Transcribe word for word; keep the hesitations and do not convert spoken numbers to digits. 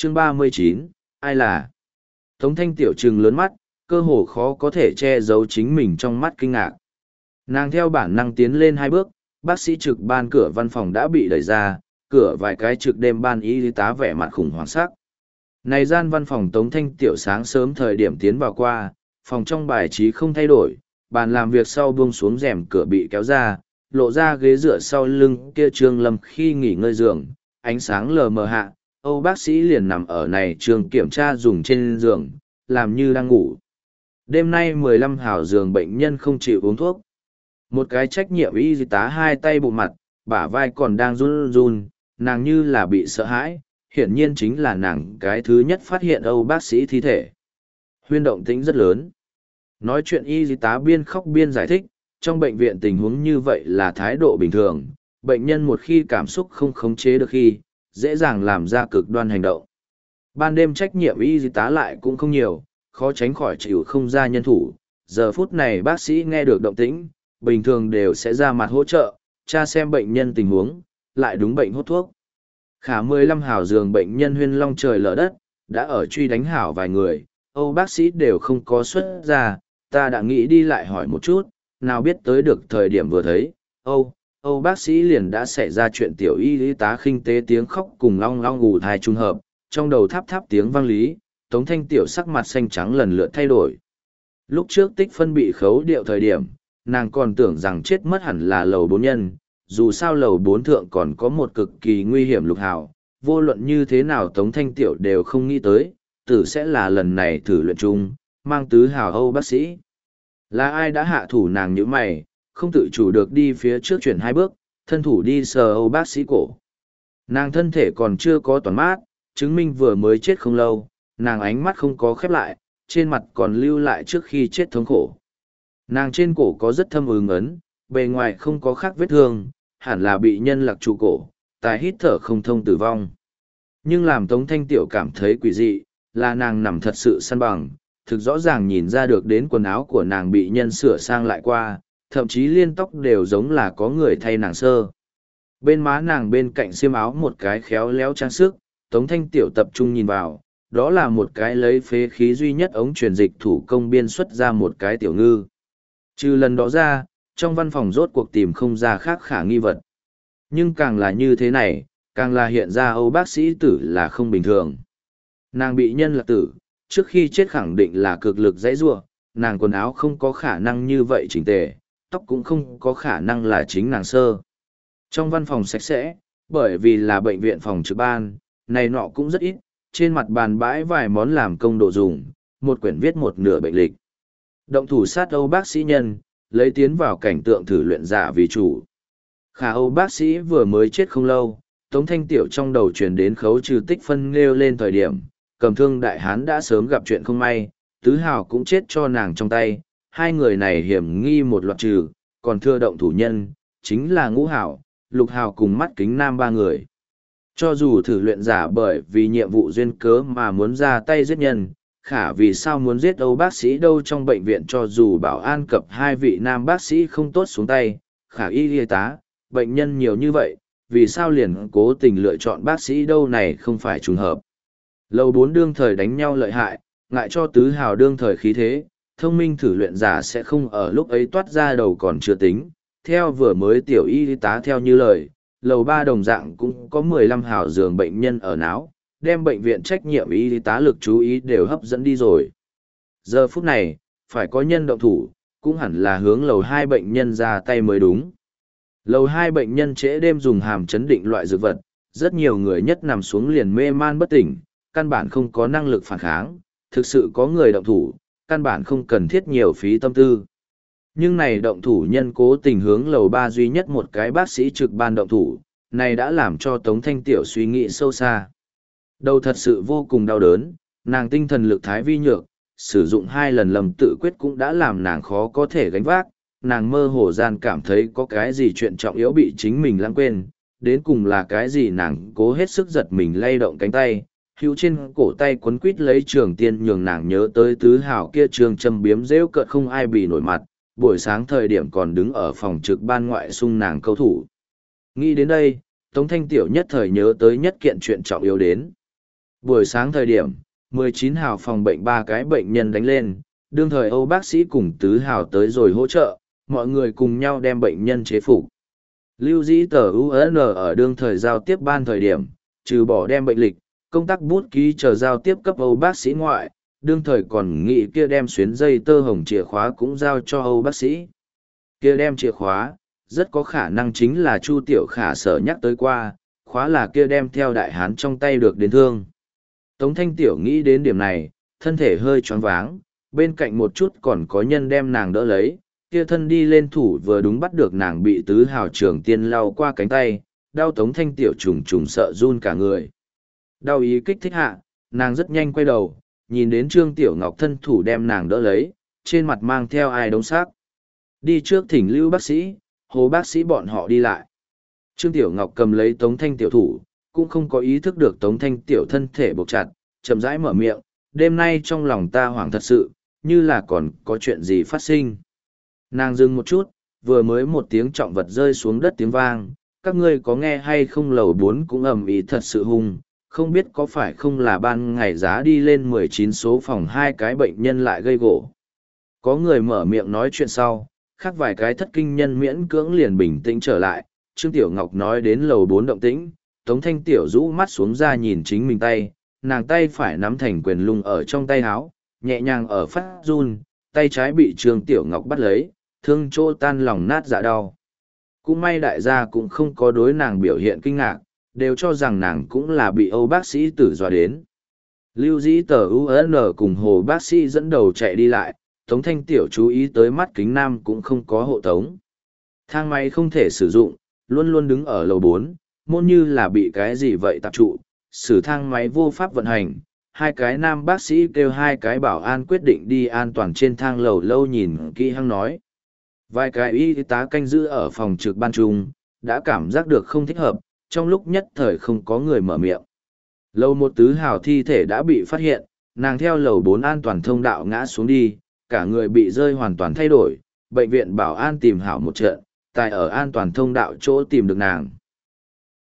Chương ba mươi chín, ai là? Tống Thanh Tiểu trừng lớn mắt, cơ hồ khó có thể che giấu chính mình trong mắt kinh ngạc. Nàng theo bản năng tiến lên hai bước, bác sĩ trực ban cửa văn phòng đã bị đẩy ra, cửa vài cái trực đêm ban y tá vẻ mặt khủng hoảng sắc. Này gian văn phòng Tống Thanh Tiểu sáng sớm thời điểm tiến vào qua, phòng trong bài trí không thay đổi, bàn làm việc sau buông xuống rèm cửa bị kéo ra, lộ ra ghế dựa sau lưng kia Trương Lâm khi nghỉ ngơi giường, ánh sáng lờ mờ hạ, Âu bác sĩ liền nằm ở này trường kiểm tra dùng trên giường, làm như đang ngủ. Đêm nay mười lăm hào giường bệnh nhân không chịu uống thuốc. Một cái trách nhiệm y tá hai tay bụng mặt, bả vai còn đang run run, nàng như là bị sợ hãi, hiển nhiên chính là nàng cái thứ nhất phát hiện Âu bác sĩ thi thể. Huyên động tĩnh rất lớn. Nói chuyện y tá biên khóc biên giải thích, trong bệnh viện tình huống như vậy là thái độ bình thường, bệnh nhân một khi cảm xúc không khống chế được khi, dễ dàng làm ra cực đoan hành động. Ban đêm trách nhiệm y tá lại cũng không nhiều, khó tránh khỏi chịu không ra nhân thủ. Giờ phút này bác sĩ nghe được động tĩnh, bình thường đều sẽ ra mặt hỗ trợ, tra xem bệnh nhân tình huống, lại đúng bệnh hốt thuốc. Khả mười lăm hào giường bệnh nhân huyên long trời lở đất, đã ở truy đánh hảo vài người, Âu bác sĩ đều không có xuất ra, ta đã nghĩ đi lại hỏi một chút, nào biết tới được thời điểm vừa thấy, Âu, Âu bác sĩ liền đã xảy ra chuyện tiểu y y tá khinh tế tiếng khóc cùng long long ngủ thai trung hợp, trong đầu tháp tháp tiếng vang lý, Tống Thanh Tiểu sắc mặt xanh trắng lần lượt thay đổi. Lúc trước tích phân bị khấu điệu thời điểm, nàng còn tưởng rằng chết mất hẳn là lầu bốn nhân, dù sao lầu bốn thượng còn có một cực kỳ nguy hiểm lục hào, vô luận như thế nào Tống Thanh Tiểu đều không nghĩ tới, tử sẽ là lần này thử luyện chung, mang tứ hào Âu bác sĩ. Là ai đã hạ thủ nàng như mày, không tự chủ được đi phía trước chuyển hai bước, thân thủ đi sờ Âu bác sĩ cổ. Nàng thân thể còn chưa có toàn mát, chứng minh vừa mới chết không lâu, nàng ánh mắt không có khép lại, trên mặt còn lưu lại trước khi chết thống khổ. Nàng trên cổ có rất thâm ứng ấn, bề ngoài không có khác vết thương, hẳn là bị nhân lạc trụ cổ, tài hít thở không thông tử vong. Nhưng làm Tống Thanh Tiểu cảm thấy quỷ dị, là nàng nằm thật sự săn bằng, thực rõ ràng nhìn ra được đến quần áo của nàng bị nhân sửa sang lại qua, thậm chí liên tóc đều giống là có người thay nàng sơ. Bên má nàng bên cạnh xiêm áo một cái khéo léo trang sức, Tống Thanh Tiểu tập trung nhìn vào, đó là một cái lấy phế khí duy nhất ống truyền dịch thủ công biên xuất ra một cái tiểu ngư. Trừ lần đó ra, trong văn phòng rốt cuộc tìm không ra khác khả nghi vật. Nhưng càng là như thế này, càng là hiện ra Âu bác sĩ tử là không bình thường. Nàng bị nhân lạc tử, trước khi chết khẳng định là cực lực dãy rua, nàng quần áo không có khả năng như vậy chỉnh tề, tóc cũng không có khả năng là chính nàng sơ. Trong văn phòng sạch sẽ, bởi vì là bệnh viện phòng trực ban, này nọ cũng rất ít, trên mặt bàn bãi vài món làm công đồ dùng, một quyển viết một nửa bệnh lịch. Động thủ sát Âu bác sĩ nhân, lấy tiến vào cảnh tượng thử luyện giả vì chủ. Khả Âu bác sĩ vừa mới chết không lâu, Tống Thanh Tiểu trong đầu truyền đến khấu trừ tích phân nêu lên thời điểm, cầm thương đại hán đã sớm gặp chuyện không may, tứ hào cũng chết cho nàng trong tay, hai người này hiểm nghi một loạt trừ, còn thưa động thủ nhân, chính là ngũ hào, lục hào cùng mắt kính nam ba người. Cho dù thử luyện giả bởi vì nhiệm vụ duyên cớ mà muốn ra tay giết nhân, khả vì sao muốn giết Âu bác sĩ đâu trong bệnh viện cho dù bảo an cập hai vị nam bác sĩ không tốt xuống tay, khả y y tá, bệnh nhân nhiều như vậy, vì sao liền cố tình lựa chọn bác sĩ đâu này không phải trùng hợp. Lầu bốn đương thời đánh nhau lợi hại, ngại cho tứ hào đương thời khí thế, thông minh thử luyện giả sẽ không ở lúc ấy toát ra đầu còn chưa tính. Theo vừa mới tiểu y tá theo như lời, lầu ba đồng dạng cũng có mười lăm hào giường bệnh nhân ở náo, đem bệnh viện trách nhiệm y tá lực chú ý đều hấp dẫn đi rồi. Giờ phút này, phải có nhân động thủ, cũng hẳn là hướng lầu hai bệnh nhân ra tay mới đúng. Lầu hai bệnh nhân trễ đêm dùng hàm chấn định loại dược vật, rất nhiều người nhất nằm xuống liền mê man bất tỉnh, căn bản không có năng lực phản kháng, thực sự có người động thủ, căn bản không cần thiết nhiều phí tâm tư. Nhưng này động thủ nhân cố tình hướng lầu ba duy nhất một cái bác sĩ trực ban động thủ, này đã làm cho Tống Thanh Tiểu suy nghĩ sâu xa. Đầu thật sự vô cùng đau đớn, nàng tinh thần lực thái vi nhược, sử dụng hai lần lầm tự quyết cũng đã làm nàng khó có thể gánh vác, nàng mơ hồ gian cảm thấy có cái gì chuyện trọng yếu bị chính mình lãng quên, đến cùng là cái gì nàng cố hết sức giật mình lay động cánh tay, hữu trên cổ tay quấn quít lấy trường tiên nhường nàng nhớ tới tứ hảo kia trường châm biếm rêu cợt không ai bị nổi mặt, buổi sáng thời điểm còn đứng ở phòng trực ban ngoại xung nàng câu thủ. Nghĩ đến đây, Tống Thanh Tiểu nhất thời nhớ tới nhất kiện chuyện trọng yếu đến. Buổi sáng thời điểm, mười chín hào phòng bệnh ba cái bệnh nhân đánh lên, đương thời Âu bác sĩ cùng tứ hào tới rồi hỗ trợ, mọi người cùng nhau đem bệnh nhân chế phục. Lưu dĩ tờ u en ở đương thời giao tiếp ban thời điểm, trừ bỏ đem bệnh lịch, công tác bút ký chờ giao tiếp cấp Âu bác sĩ ngoại, đương thời còn nghĩ kia đem xuyến dây tơ hồng chìa khóa cũng giao cho Âu bác sĩ. Kia đem chìa khóa, rất có khả năng chính là Chu Tiểu Khả sở nhắc tới qua, khóa là kia đem theo đại hán trong tay được đến thương. Tống Thanh Tiểu nghĩ đến điểm này, thân thể hơi choáng váng, bên cạnh một chút còn có nhân đem nàng đỡ lấy, kia thân đi lên thủ vừa đúng bắt được nàng bị tứ hào trưởng tiên lau qua cánh tay, đau Tống Thanh Tiểu trùng trùng sợ run cả người. Đau ý kích thích hạ, nàng rất nhanh quay đầu, nhìn đến Trương Tiểu Ngọc thân thủ đem nàng đỡ lấy, trên mặt mang theo ai đống xác. Đi trước thỉnh Lưu bác sĩ, Hồ bác sĩ bọn họ đi lại. Trương Tiểu Ngọc cầm lấy Tống Thanh Tiểu thủ, cũng không có ý thức được Tống Thanh Tiểu thân thể buộc chặt, chậm rãi mở miệng, đêm nay trong lòng ta hoảng thật sự, như là còn có chuyện gì phát sinh. Nàng dừng một chút, vừa mới một tiếng trọng vật rơi xuống đất tiếng vang, các ngươi có nghe hay không, lầu bốn cũng ầm ĩ thật sự hung, không biết có phải không là ban ngày giá đi lên mười chín số phòng hai cái bệnh nhân lại gây gỗ. Có người mở miệng nói chuyện sau, khác vài cái thất kinh nhân miễn cưỡng liền bình tĩnh trở lại, Trương Tiểu Ngọc nói đến lầu bốn động tĩnh, Tống Thanh Tiểu rũ mắt xuống ra nhìn chính mình tay, nàng tay phải nắm thành quyền lung ở trong tay áo, nhẹ nhàng ở phát run, tay trái bị Trương Tiểu Ngọc bắt lấy, thương chỗ tan lòng nát dạ đau. Cũng may đại gia cũng không có đối nàng biểu hiện kinh ngạc, đều cho rằng nàng cũng là bị Âu bác sĩ tử dọa đến. Lưu dĩ tờ u en cùng Hồ bác sĩ dẫn đầu chạy đi lại, Tống Thanh Tiểu chú ý tới mắt kính nam cũng không có hộ tống. Thang máy không thể sử dụng, luôn luôn đứng ở lầu bốn, môn như là bị cái gì vậy tạp trụ, sử thang máy vô pháp vận hành. Hai cái nam bác sĩ kêu hai cái bảo an quyết định đi an toàn trên thang lầu lâu nhìn kỹ hăng nói. Vài cái y tá canh giữ ở phòng trực ban trung, đã cảm giác được không thích hợp, trong lúc nhất thời không có người mở miệng. Lầu một tứ hào thi thể đã bị phát hiện, nàng theo lầu bốn an toàn thông đạo ngã xuống đi, cả người bị rơi hoàn toàn thay đổi, bệnh viện bảo an tìm hảo một trận, tại ở an toàn thông đạo chỗ tìm được nàng.